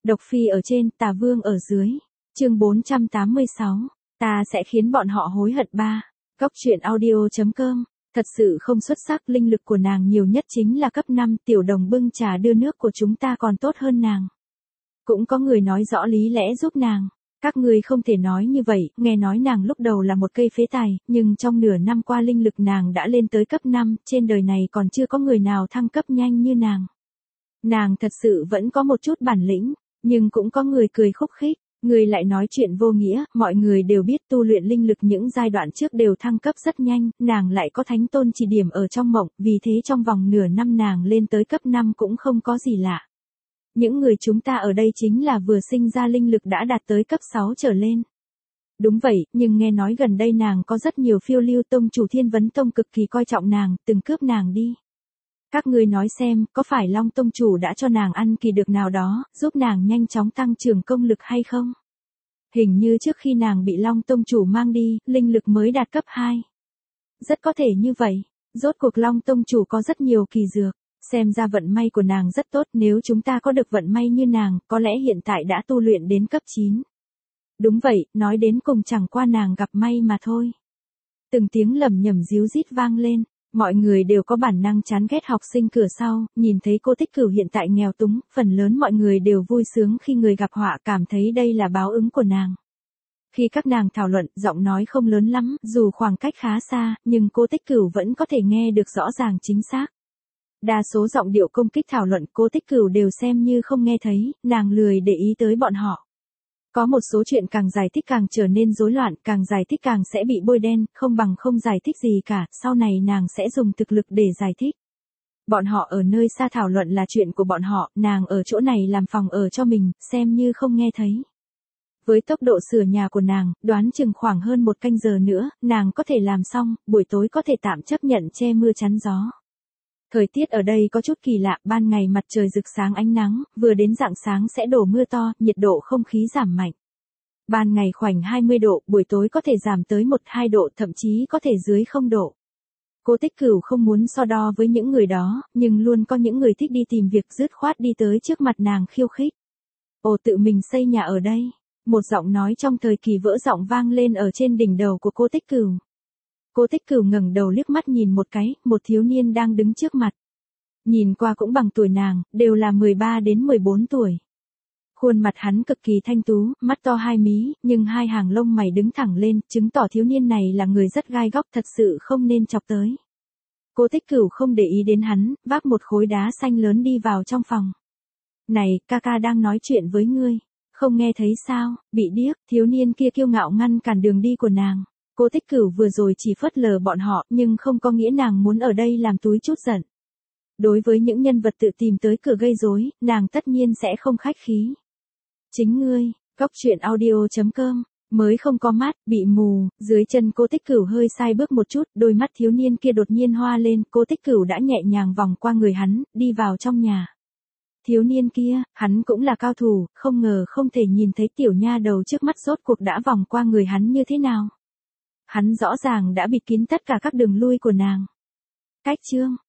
Độc phi ở trên, tà vương ở dưới. Chương 486. Ta sẽ khiến bọn họ hối hận ba. Góc truyện audio.com. Thật sự không xuất sắc, linh lực của nàng nhiều nhất chính là cấp 5, tiểu đồng bưng trà đưa nước của chúng ta còn tốt hơn nàng. Cũng có người nói rõ lý lẽ giúp nàng. Các ngươi không thể nói như vậy, nghe nói nàng lúc đầu là một cây phế tài, nhưng trong nửa năm qua linh lực nàng đã lên tới cấp 5, trên đời này còn chưa có người nào thăng cấp nhanh như nàng. Nàng thật sự vẫn có một chút bản lĩnh, nhưng cũng có người cười khúc khích. Người lại nói chuyện vô nghĩa, mọi người đều biết tu luyện linh lực những giai đoạn trước đều thăng cấp rất nhanh, nàng lại có thánh tôn chỉ điểm ở trong mộng, vì thế trong vòng nửa năm nàng lên tới cấp 5 cũng không có gì lạ. Những người chúng ta ở đây chính là vừa sinh ra linh lực đã đạt tới cấp 6 trở lên. Đúng vậy, nhưng nghe nói gần đây nàng có rất nhiều phiêu lưu, tông chủ Thiên Vấn Tông cực kỳ coi trọng nàng, từng cướp nàng đi. Các ngươi nói xem, có phải Long Tông chủ đã cho nàng ăn kỳ được nào đó, giúp nàng nhanh chóng tăng trưởng công lực hay không? Hình như trước khi nàng bị Long Tông chủ mang đi, linh lực mới đạt cấp 2. Rất có thể như vậy, rốt cuộc Long Tông chủ có rất nhiều kỳ dược, xem ra vận may của nàng rất tốt, nếu chúng ta có được vận may như nàng, có lẽ hiện tại đã tu luyện đến cấp 9. Đúng vậy, nói đến cùng chẳng qua nàng gặp may mà thôi. Từng tiếng lẩm nhẩm ríu rít vang lên. Mọi người đều có bản năng chán ghét học sinh cửa sau, nhìn thấy cô Tích Cửu hiện tại nghèo túng, phần lớn mọi người đều vui sướng khi người gặp họa, cảm thấy đây là báo ứng của nàng. Khi các nàng thảo luận, giọng nói không lớn lắm, dù khoảng cách khá xa, nhưng cô Tích Cửu vẫn có thể nghe được rõ ràng chính xác. Đa số giọng điệu công kích thảo luận cô Tích Cửu đều xem như không nghe thấy, nàng lười để ý tới bọn họ. Có một số chuyện càng giải thích càng trở nên rối loạn, càng giải thích càng sẽ bị bôi đen, không bằng không giải thích gì cả, sau này nàng sẽ dùng thực lực để giải thích. Bọn họ ở nơi xa thảo luận là chuyện của bọn họ, nàng ở chỗ này làm phòng ở cho mình, xem như không nghe thấy. Với tốc độ sửa nhà của nàng, đoán chừng khoảng hơn 1 canh giờ nữa, nàng có thể làm xong, buổi tối có thể tạm chấp nhận che mưa chắn gió. Thời tiết ở đây có chút kỳ lạ, ban ngày mặt trời rực sáng ánh nắng, vừa đến rạng sáng sẽ đổ mưa to, nhiệt độ không khí giảm mạnh. Ban ngày khoảnh 20 độ, buổi tối có thể giảm tới 1-2 độ, thậm chí có thể dưới 0 độ. Cô Tích Cửu không muốn so đo với những người đó, nhưng luôn có những người thích đi tìm việc dứt khoát đi tới trước mặt nàng khiêu khích. Ồ, tự mình xây nhà ở đây. Một giọng nói trong thời kỳ vỡ giọng vang lên ở trên đỉnh đầu của cô Tích Cửu. Cô Tích Cửu ngẩng đầu liếc mắt nhìn một cái, một thiếu niên đang đứng trước mặt. Nhìn qua cũng bằng tuổi nàng, đều là 13 đến 14 tuổi. Khuôn mặt hắn cực kỳ thanh tú, mắt to hai mí, nhưng hai hàng lông mày đứng thẳng lên, chứng tỏ thiếu niên này là người rất gai góc, thật sự không nên chọc tới. Cô Tích Cửu không để ý đến hắn, vác một khối đá xanh lớn đi vào trong phòng. Này, ca ca đang nói chuyện với ngươi, không nghe thấy sao? Bị điếc, thiếu niên kia kiêu ngạo ngăn cản đường đi của nàng. Cô Tích Cửu vừa rồi chỉ phớt lờ bọn họ, nhưng không có nghĩa nàng muốn ở đây làm túi chút giận. Đối với những nhân vật tự tìm tới cửa gây rối, nàng tất nhiên sẽ không khách khí. Chính ngươi, góc truyện audio.com, mới không có mắt, bị mù, dưới chân cô Tích Cửu hơi sai bước một chút, đôi mắt thiếu niên kia đột nhiên hoa lên, cô Tích Cửu đã nhẹ nhàng vòng qua người hắn, đi vào trong nhà. Thiếu niên kia, hắn cũng là cao thủ, không ngờ không thể nhìn thấy tiểu nha đầu trước mắt rốt cuộc đã vòng qua người hắn như thế nào. Hắn rõ ràng đã bịt kín tất cả các đường lui của nàng. Cách chương